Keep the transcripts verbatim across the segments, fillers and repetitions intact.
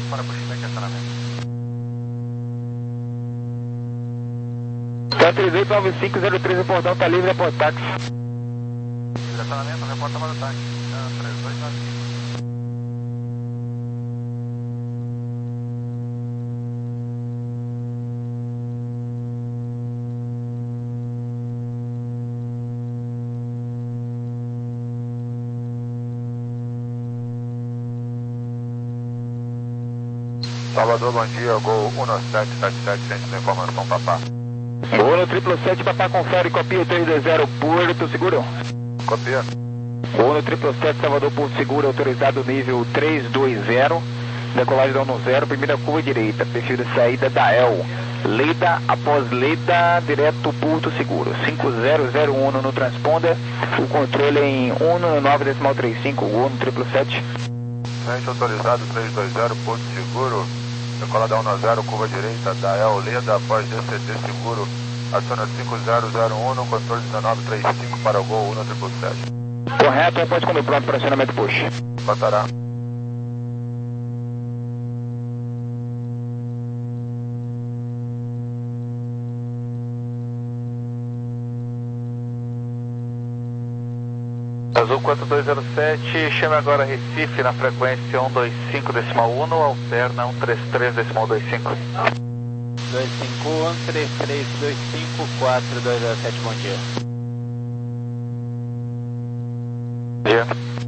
para puxar aqui acionamento. Tá três oito nove cinco zero três, o portão tá livre, aporte táxi. Acionamento, reporta para o táxi. três oito nove cinco. Salvador, bom dia, Gol um sete sete sete, centro de informação, papá. Gol no triplo sete, papá, confere, copia três dois zero, Porto Seguro. Copia. Gol no triplo sete, Salvador, Porto Seguro, autorizado nível três dois zero, decolagem da um zero, primeira curva direita, perfil de saída da E L. Leda, após Leda, direto Porto Seguro, cinco zero zero um no transponder, o controle em um nove decimal trinta e cinco, Gol no triplo sete. Frente autorizado três dois zero, Porto Seguro, decolada um zero, curva direita da E L Leda, após D C T Seguro, aciona cinco zero zero um no controle dezenove trinta e cinco para o Gol um sete sete. Correto, um ponto quando pronto para acionamento push. Batará. Azul quatro dois zero sete, chame agora Recife na frequência cento e vinte e cinco decimal um, alterna cento e trinta e três decimal vinte e cinco. dois cinco um, três três dois cinco, quatro dois zero sete, bom dia. Dia.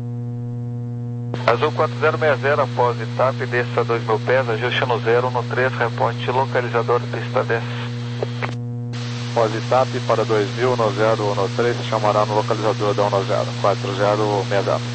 Azul quatro zero seis zero, após etapa, desça dois mil pés, ajuste no zero no três, reporte localizador pista dez. Após etapa para dois mil no zero no três, chamará no localizador da um zero, quatro zero seis zero.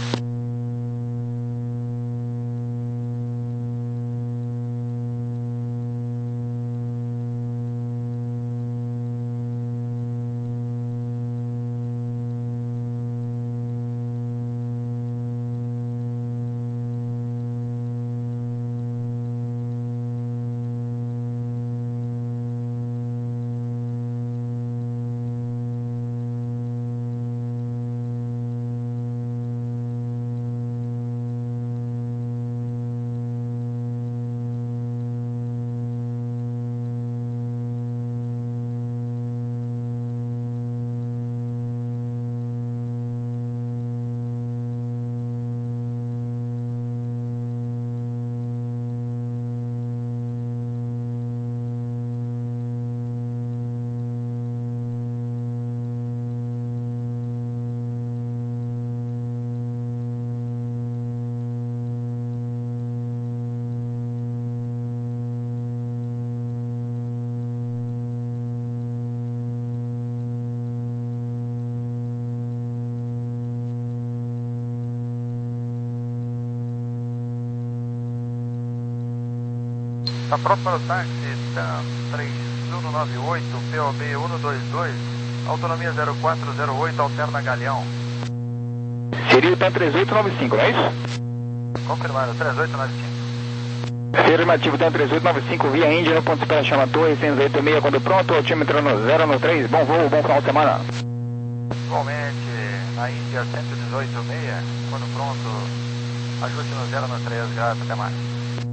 Está pronto para o táxi, TAM três um nove oito, P O B um dois dois, autonomia zero quatro zero oito, alterna Galeão. Seria o TAM três oito nove cinco, não é isso? Confirmado, três oito nove cinco. Afirmativo, TAM três oito nove cinco, via Índia, no ponto de espera chama Torre, cento e oito e meio, quando pronto, altímetro no zero no três, bom voo, bom final de semana. Igualmente, na Índia cento e dezoito e meio, quando pronto, ajuste no zero no três, graças, até mais.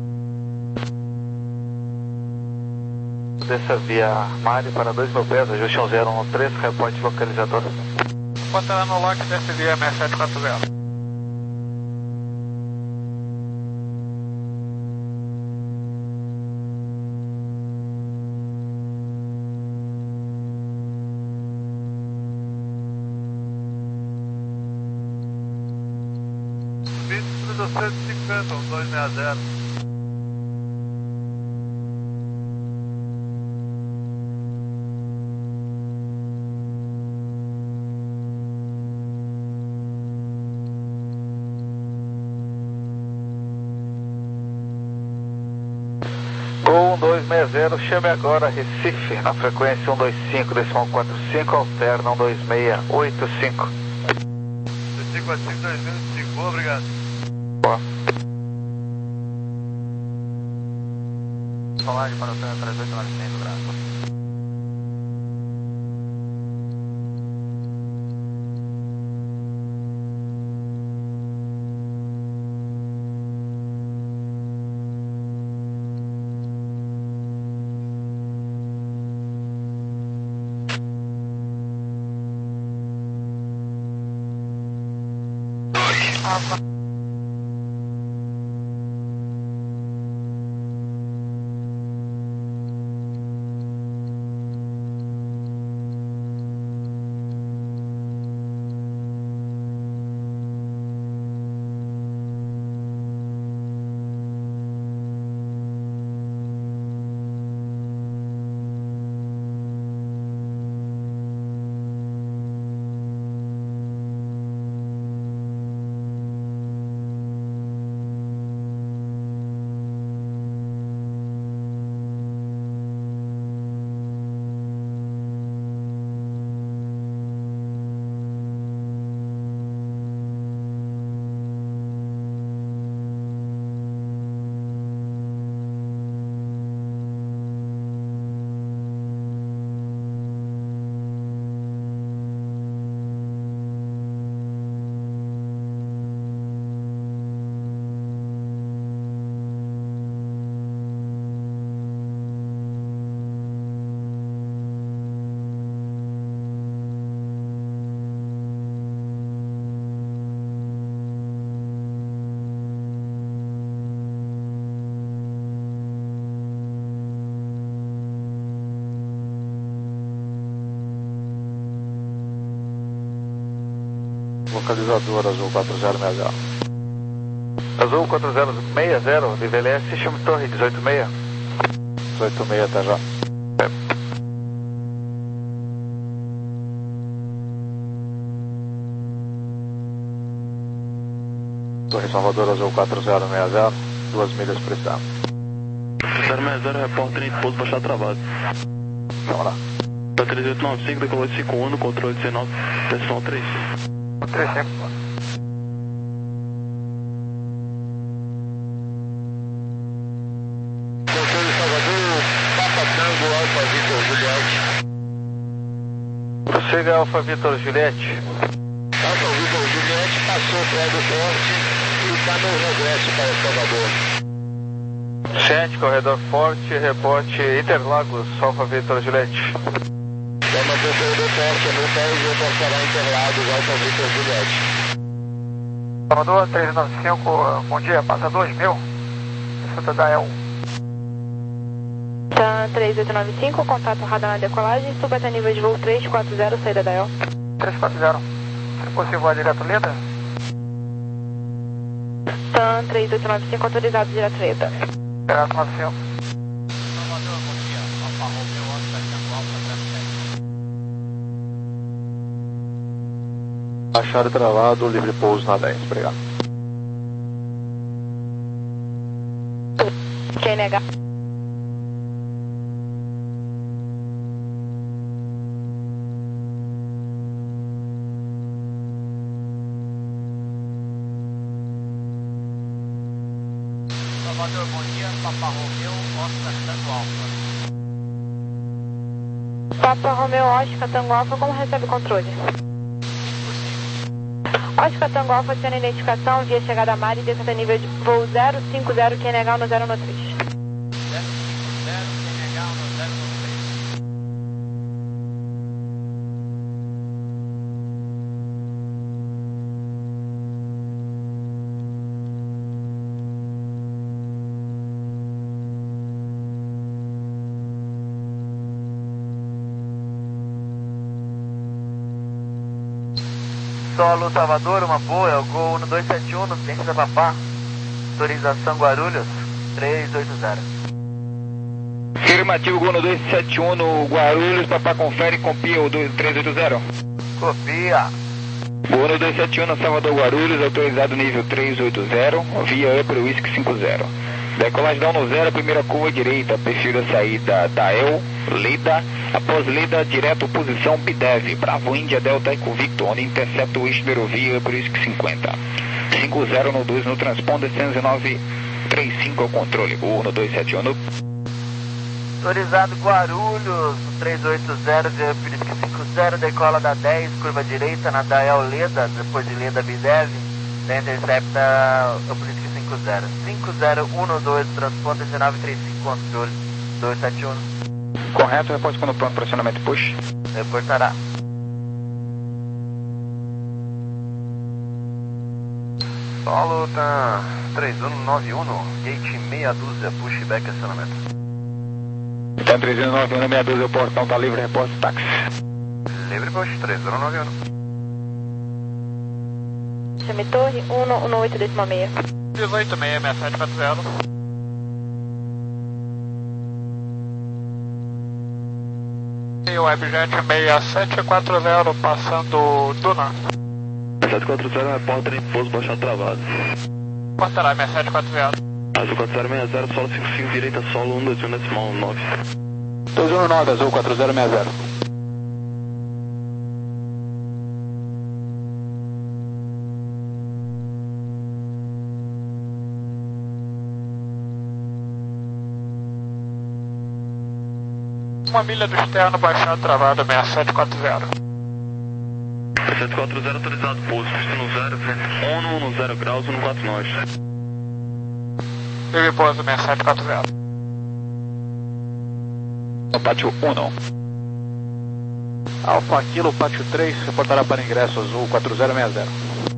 Desça via Mari para dois mil pés, ajuste um zero no três, reporte localizador. Bota lá no lock, desce via seis sete quatro zero. vinte duzentos e cinquenta, dois seis zero. Gol dois seis zero, chame agora Recife na frequência cento e vinte e cinco decimal quarenta e cinco, alterna cento e vinte e seis oitenta e cinco. dois cinco quatro cinco dois cinco, boa, obrigado. Boa. Colagem para o três oito nove cinco, graças. Localizador azul quatro zero seis zero. Azul quatro zero seis zero, nível S, chame torre dezoito seis. dezoito seis, até já. É. Torre Salvador azul quatro zero seis zero, duas milhas por estado. zero seis zero, repórter em pouso baixar travado. Vamos lá. três oito nove cinco, decolou de cinco um no controle dezenove, pressão três. três cinco. Controle Salvador, Papa Tango, Alfa Vitor Juliette. Prossiga Alfa Vitor Juliette. Alfa Vitor Juliette passou o prédio forte e está no regresso para Salvador. Sete, corredor forte, reporte Interlagos, Alfa Vitor Juliette. Vai manter o corredor forte no pé e reportará Interlagos, Alfa Vitor Juliette. Salvador três nove cinco, bom dia, passa dois mil. Santa Dael. Tá três oito nove cinco, contato radar na decolagem, suba até nível de voo três quatro zero, saída da E L. três quatro zero. Se possível, voar direto Leda? Tá três oito nove cinco, autorizado direto Leda. Direto nove cinco. Salvador, bom dia. Alfa Romeo, Oscar, Tango Alfa, Achar travado, livre pouso na dez, obrigado. Quem negar? Salvador, bom dia. Papa Romeo, Oscar, Tango Alfa. Papa Romeo, Oscar, Tango Alfa, como recebe o controle? Oscar, Tango Alfa, aciona identificação, via chegada a mar e desça até nível de voo zero cinco zero, quem negar no zero no três. zero cinco zero, quem negar no zero no três. Solo Salvador, uma boa, é o Gol um dois sete um, no Ciência da Papá. Autorização Guarulhos, três oito zero. Afirmativo, Gol um dois sete um no Guarulhos, Papá confere, copia o três oito zero. Copia. Gol um dois sete um no Salvador Guarulhos, autorizado nível três oito zero, via Upper Whisky cinco zero. Decolagem down no zero, primeira curva direita, perfil da saída da E L, Leda, após Leda, direto posição B D E V, Bravo Índia Delta Eco Victor, onde intercepta o eixo da aerovia Upper Whisky cinquenta. cinco zero no dois no transponder, cento e nove trinta e cinco ao controle, Gol um dois sete um no... Autorizado Guarulhos, três oito zero, via Upper Whisky cinco zero, decola da dez, curva direita, na da E L Leda, depois de Leda B D E V, daí intercepta Upper Whisky cinco zero. cinco zero um dois, transponder dezenove trinta e cinco, controle dois sete um. Correto, reporte quando pronto, pressionamento push. Reportará. Solo tá três um nove um, gate meia dúzia, pushback acionamento. Tá três um nove um, meia dúzia, o portão tá livre, reporte táxi. Livre push, três um nove um. Chame Torre, um um oito décima seis. dezoito seis seis sete quatro zero. E o Webjet seis sete quatro zero passando Duna. seis sete quatro zero, repórter em pouso, baixado travado. Portará seis sete quatro zero. Azul quatro zero seis zero, solo cinco cinco, direita solo um dois um decimal nove. dois um nove, Azul quatro zero seis zero. Uma milha do externo, baixado travado seis sete quatro zero. seis sete quatro zero, autorizado pouso, pista no zero, vento um no zero graus, um quatro nós. Livre pouso seis sete quatro zero. No pátio um. Alfa Kilo, pátio três, reportará para ingresso Azul quatro zero seis zero.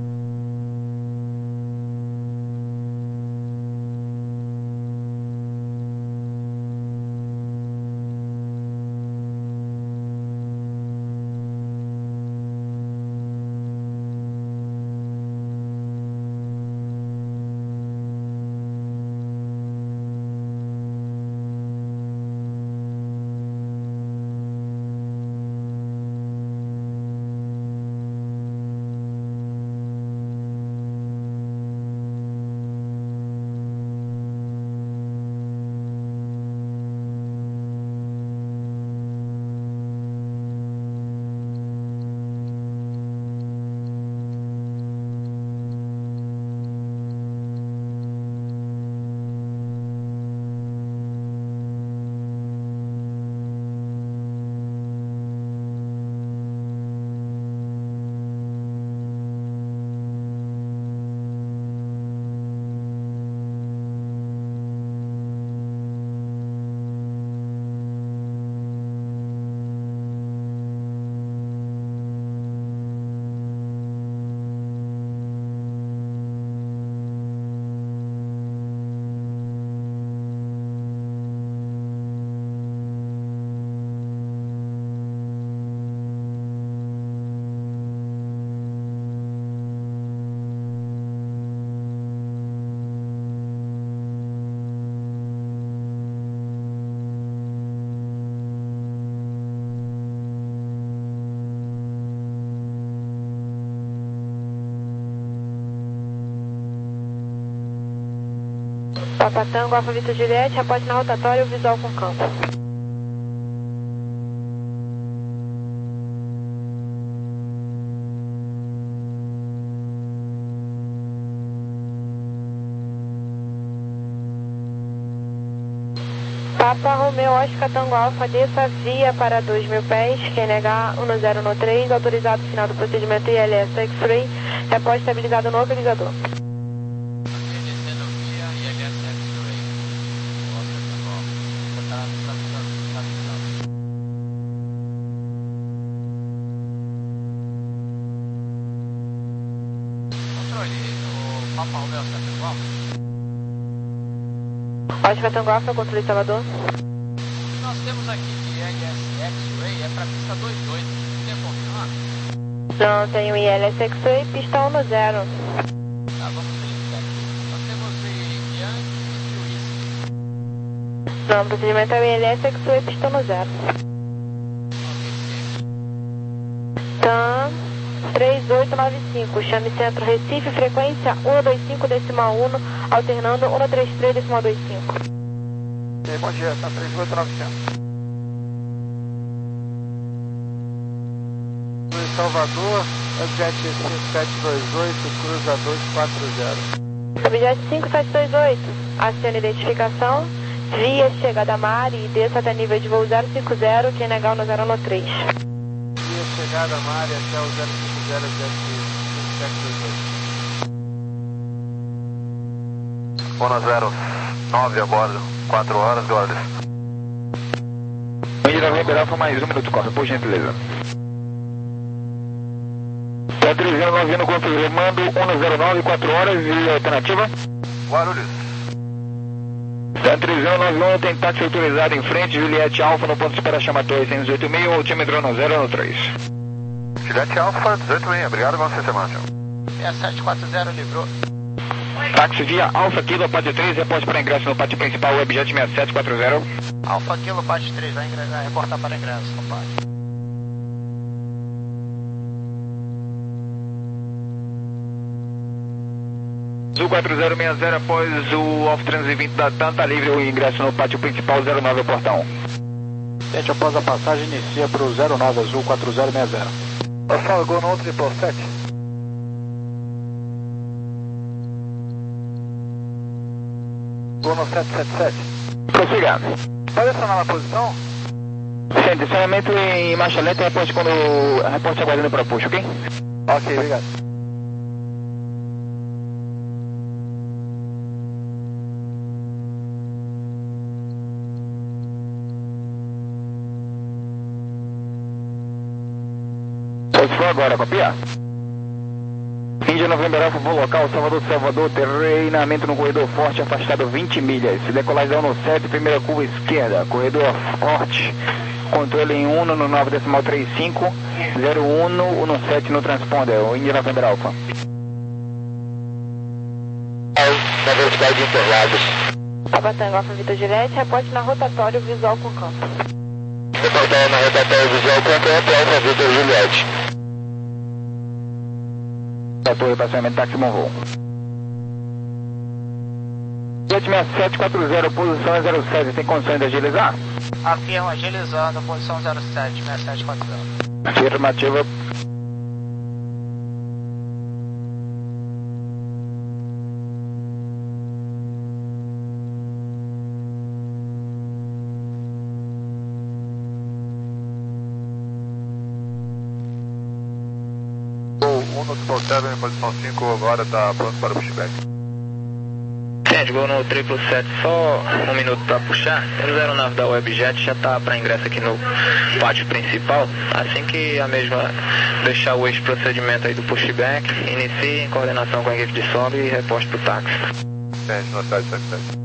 Papa Tango, Alfa Vitor Juliette, reporte na rotatória, visual com campo. Papa Romeo Oscar Tango Alfa, desça via para dois mil pés, Q N H um zero um três, autorizado final do procedimento I L S X-Ray, reporte estabilizado no localizador. Oscar Tango Alfa, controle Salvador. Nós temos aqui de I L S X-Ray, é para pista dois dois, tem confirmar? Não, tem o I L S X-Ray, pista um zero. Tá, vamos verificar aqui. Nós temos de Yankee e Whisky. Não, o procedimento é o I L S X-Ray, pista um zero. Tam três oito nove cinco, chame centro Recife, frequência um dois cinco decimal um, alternando um três três decimal dois cinco. E aí, bom dia, tá três oito nove cinco. Salvador, Objet cinco sete dois oito, cruza dois quatro zero. Objet cinco sete dois oito, acione identificação, via chegada a mar e desça até nível de voo zero cinco zero, Q N H um zero um três. Via chegada a mar até o zero cinco zero, Objet cinco sete dois oito. um zero nove a bordo, quatro horas de ordem. Índia da Ribeirão foi mais um minuto, corre, por gentileza. Tá três zero nove um confirmando um zero nove, quatro horas e alternativa? Guarulhos. Tá três zero nove um, tem táxi autorizado em frente, Juliette Alfa no ponto de espera chama seiscentos e oitenta e seis, altímetro no zero no três. Juliette Alfa, dezoito mil, obrigado, vamos ser Sebastião. seis sete quatro zero, livrou. Táxi via Alfa Kilo, pátio três, reporte para ingresso no pátio principal, Webjet seis sete quatro zero. Alfa Kilo, pátio três, vai, ingre... vai reportar para ingresso no pátio. Azul quatro zero seis zero, após o Alfa trezentos e vinte da TAM, tá livre o ingresso no pátio principal, zero nove, portão. Gente, após a passagem, inicia para o zero nove, Azul quatro zero seis zero. Pessoal, Gol no triplo sete. Gol no sete sete sete. Prossiga. Pode acionar na posição? Sim, adicionamento em marcha lenta, reporte quando... reporte aguardando para puxo, ok? Ok, obrigado. Pois for agora, copia? Índia November Alfa, voo local, Salvador, Salvador, treinamento no corredor forte, afastado vinte milhas, decolagem no sete, primeira curva esquerda, corredor forte, controle em um no nove decimal trinta e cinco, zero um no sete no transponder, o Índia November Alfa. Na velocidade de Interlagos. Tabatango Alfa Vitor Juliette, reporte na rotatório visual com campo. Reportar na rotatória visual com campo, Alfa Vitor Juliette. Da torre, passamento táxi bom voo. Jet seis sete quatro zero, posição é zero sete, tem condições de agilizar? Afirmo, agilizando, posição zero sete, seis sete quatro zero. Afirmativa. um no Triple Seven, posição cinco, agora está pronto para o pushback. Gente, Gol no triplo sete, só um minuto para puxar. O zero nove da Webjet já está para ingresso aqui no pátio principal. Assim que a mesma deixar o eixo procedimento aí do pushback, inicie em coordenação com a equipe de sobe e reposte para o táxi. Gente, no sete sete sete.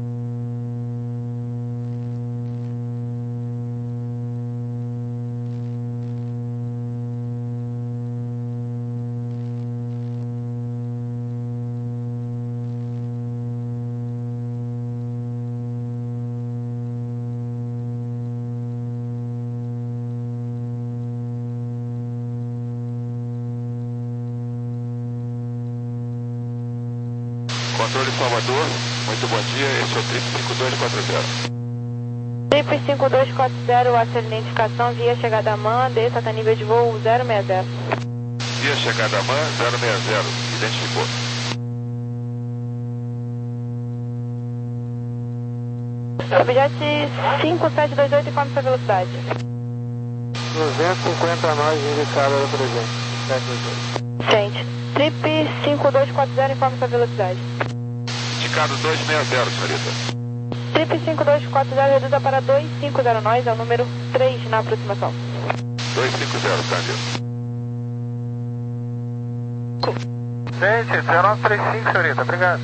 Controle Salvador, muito bom dia, esse é o Trip cinco dois quatro zero. Trip cinco dois quatro zero, a sua identificação via chegada a MAN, desça até nível de voo zero seis zero. Via chegada a MAN zero seis zero, identificou. Objet cinco sete dois oito, informe sua velocidade. duzentos e cinquenta nós indicada no presente. sete dois oito. Gente, Trip cinco dois quatro zero, informe sua velocidade. Indicado dois seis zero, senhorita. Trip cinco dois quatro zero, reduza para dois cinco zero nós, é o número três na aproximação. dois cinco zero, câmbio. Gente, zero nove três cinco, senhorita, obrigado.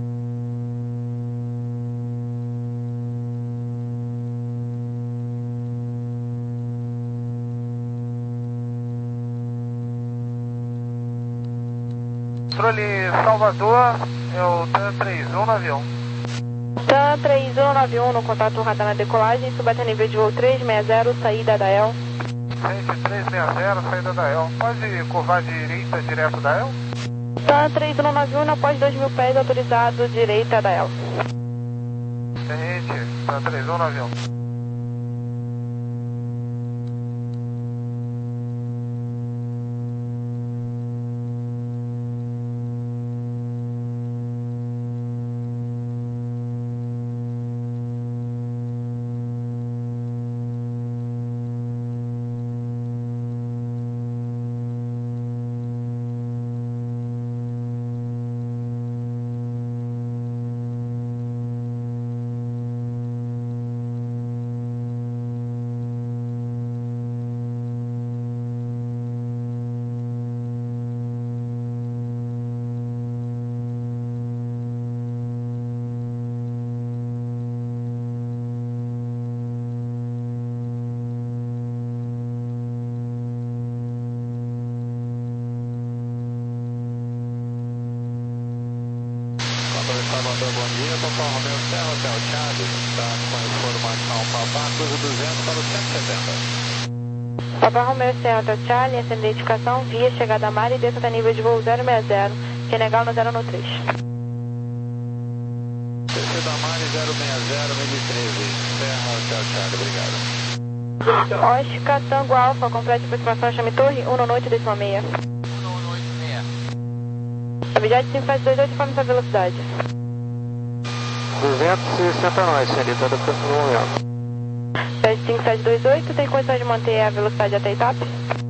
Controle Salvador, é o TAM três um no avião. TAM três um nove um no contato radar na decolagem, suba até nível de voo três seis zero, saída da E L. Gente, três seis zero, saída da E L. Pode curvar direita direto da E L? TAM três um nove um, após dois mil pés, autorizado direita da E L. Gente, TAM três um no avião. Salvador, bom dia. Papa Romeo Serra, Hotel Charlie. Está com a informação Papa, cruza duzentos para o cento e setenta. Papa Romeo Serra, Hotel Charlie, essa identificação, via chegada a mar e desça até nível de voo zero seis zero, Senegal no zero um três. Descida a mar zero seis zero, mil e treze. Serra, Hotel Charlie, obrigado. Oscar Tango Alfa, complete aproximação, chame torre, um noite, décima meia. um oito seis. Abjad cinco sete dois oito, informe sua velocidade. duzentos e sessenta nós, senhorita, do próximo momento. Pede cinco sete dois oito, tem condições de manter a velocidade até Itap?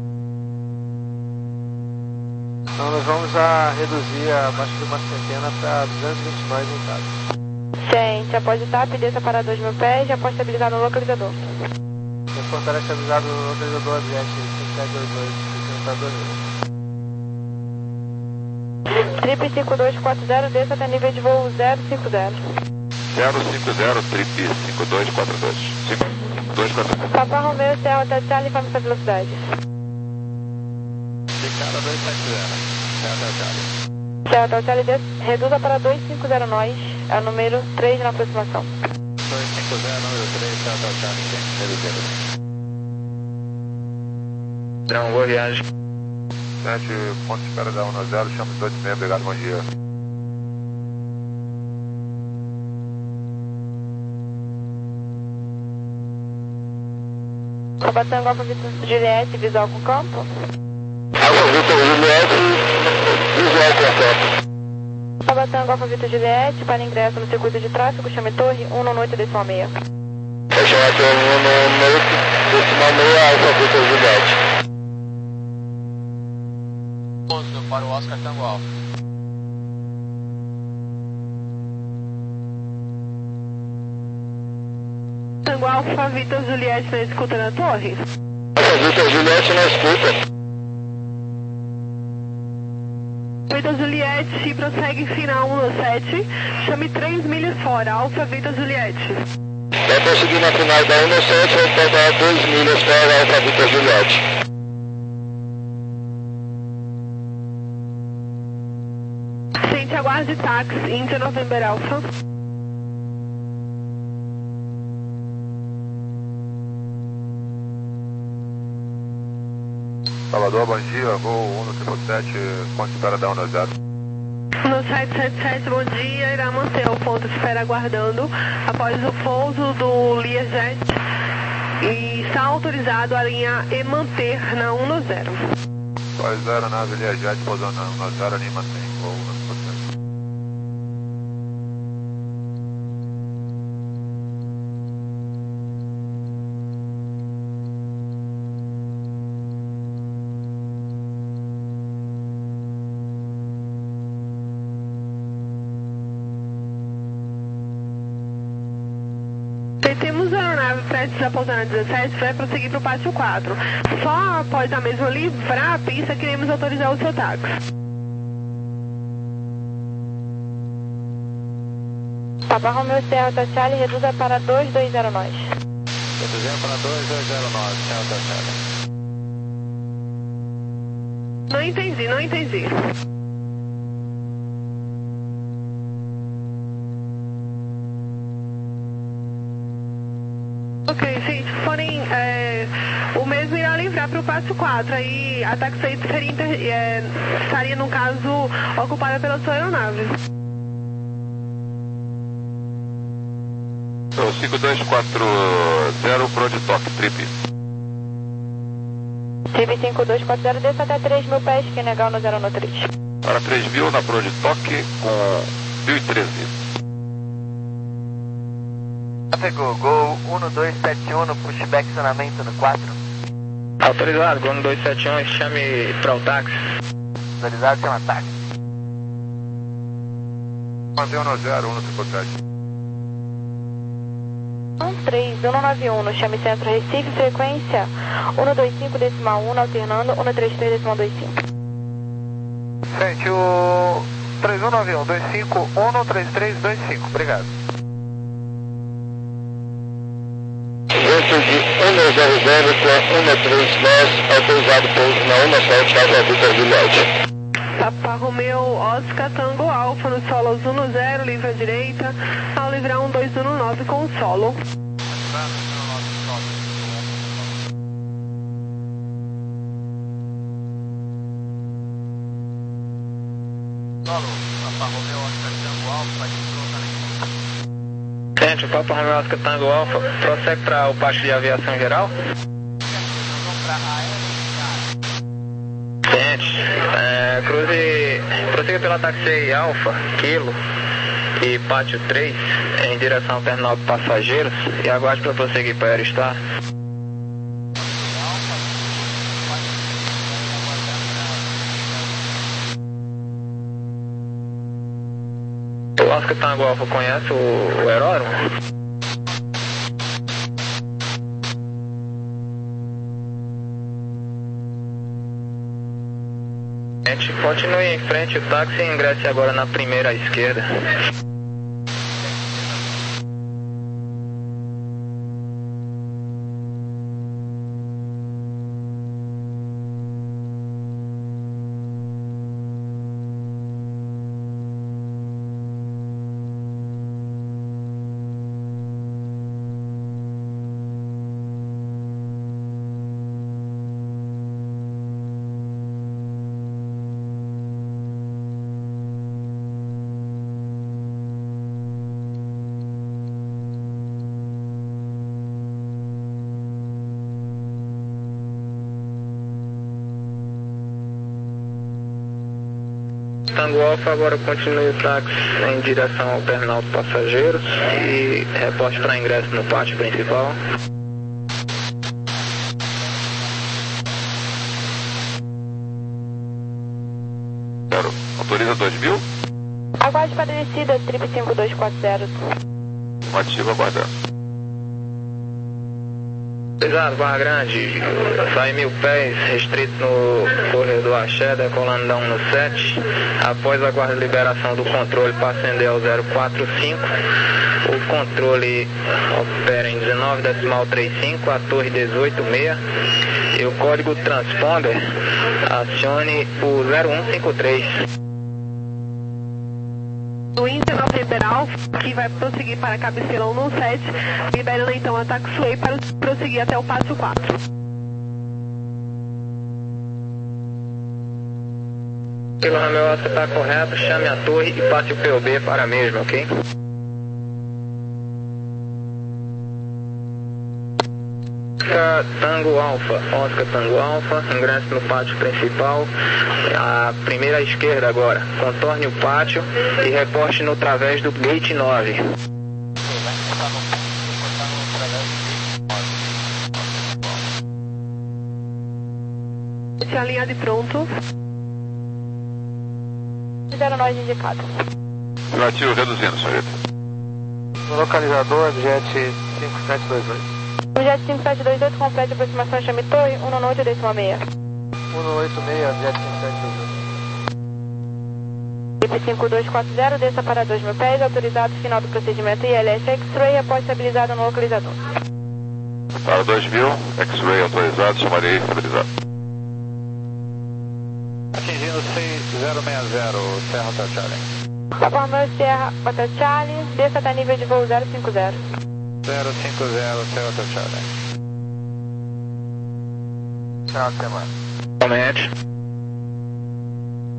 Então nós vamos a reduzir abaixo de uma centena para duzentos e vinte nós em Itap. Gente, após Itap, desça para dois mil pés e após estabilizar no localizador. Você fortalece estabilizado no localizador Abjad cinco sete dois oito, para dois mil. Trip cinco dois quatro zero, desça até nível de voo zero cinco zero. zero cinco zero, Trip cinco dois quatro dois. cinco dois quatro dois. Papa Romeo, Serra, Hotel Charlie, informe sua velocidade. Picada dois sete zero, Serra, Hotel Charlie. Serra, Hotel Charlie, desça, reduza para dois cinco zero nós, é o número três na aproximação. dois cinco zero, número três, Serra, Hotel Charlie, reduzido. Não, boa viagem. sete, ponto de espera da um zero, chama dois seis, obrigado, bom dia. Papa Tango Alfa Vitor Juliette, visual com campo. Alfa Vitor Juliette, visual com campo. Papa Tango Alfa Vitor Juliette, para ingresso no circuito de tráfego, chame torre, um noite, décima meia. Fechou aqui um noite, décima meia, Alfa Vitor Juliette. Para o Oscar Tango Alfa. Tango Alfa Vitor Juliette na escuta na torre. Alfa Vitor Juliette na escuta. Vitor Juliette, prossegue final um sete, chame três milhas fora, Alfa Vitor Juliette. Vai conseguir na final da um sete, vai pegar dois milhas fora, Alfa Vitor Juliette. Gente, aguarde táxi, Índia November Alpha. Salvador, bom dia, voo um no sete sete, ponto de espera da um zero. No sete sete sete, bom dia, irá manter o ponto de espera aguardando após o pouso do Learjet e está autorizado a linha e manter na um zero. dois zero, nave Learjet, pousando na um zero, ali mantém voo um no sete sete. Temos a aeronave prestes a pousar na dezessete, vai prosseguir para o pátio quatro. Só após a mesma livrar a pista, queremos autorizar o seu táxi. Papa Romeo Serra, Hotel Charlie, reduza para dois dois zero nós. Reduzimos para dois dois zero nove, Serra, Hotel Charlie. Não entendi, não entendi. Ok, gente, forem é, o mesmo irá livrar para o pátio quatro, aí a taxi seria inter, é, estaria, no caso, ocupada pela sua aeronave. cinco dois quatro zero, pro de toque, trip. Trip cinco dois quatro zero, desça até três mil pés, que é legal no zero três. Para três mil na pro de toque com mil e treze. Pegou, Gol um dois sete um, pushback estacionamento no quatro. Autorizado, Gol um dois sete um, chame para o táxi. Autorizado, chama táxi. Mantém um no zero, um no sete sete. um três um nove um, chame Centro Recife, frequência um dois cinco decimal um, alternando um três três decimal dois cinco. Gente, o três um nove um, dois cinco um, três três dois cinco, obrigado. Vento de um zero zero com um três nós, autorizado pouso na um sete, Alfa Vitor Juliette. Papa Romeo Oscar Tango Alfa no solo Azul no zero, livre à direita, ao livrar um dois um nove com o solo. Solo, Papa Romeo Oscar Tango Alfa, Gente, o Papa Romeo Oscar Tango Alfa, prossegue para o pátio de aviação geral. Gente, é, cruze, prossiga pela taxi Alfa, Kilo e Pátio três em direção ao terminal de passageiros e aguarde para prosseguir para Aerostar. O Oscar Tango Alfa conhece o, o aeródromo? Gente, continue em frente o táxi e ingresse agora na primeira à esquerda. Tango Alfa, agora continue o táxi em direção ao terminal de passageiros e reporte para ingresso no pátio principal. Zero. Autoriza dois mil? Aguarde para a descida, trip cinco dois quatro zero. Ativo, aguardando. Pesado, Barra Grande, sai mil pés, restrito no corredor Axé, decolando da um no sete. Após a guarda de liberação do controle para ascender ao zero quatro cinco, o controle opera em dezenove decimal trinta e cinco, a torre dezoito seis, e o código transponder acione o zero um cinco três. O Inter Liberal, que vai prosseguir para a cabeceira um sete, liberando então a taxiway para prosseguir até o Pátio quatro. Kilo Romeo Oscar está correto, chame a torre e passe o P O B para a mesma, ok? Oscar Tango Alfa, Oscar Tango Alfa, ingresso no pátio principal, a primeira à esquerda agora, contorne o pátio e reporte no través do gate nove. Se alinhado e pronto. zero nove indicado. Relativo reduzindo, senhorita. Localizador, jet cinco sete dois oito. O jet cinco sete dois oito completa a aproximação, chame torre, um no oito decimal seis. um no oito seis, jet cinco sete dois oito. Trip cinco dois quatro zero, desça para dois mil pés, autorizado, final do procedimento I L S X-Ray, após estabilizado no localizador. Para dois mil, X-Ray autorizado, chamarei estabilizado. Atingindo seis zero seis zero, Serra Hotel Charlie. Papa Romeo Serra Hotel Charlie, desça até nível de voo zero cinco zero. zero cinco zero, Serra Hotel Charlie. Tchau, até mais. Comente.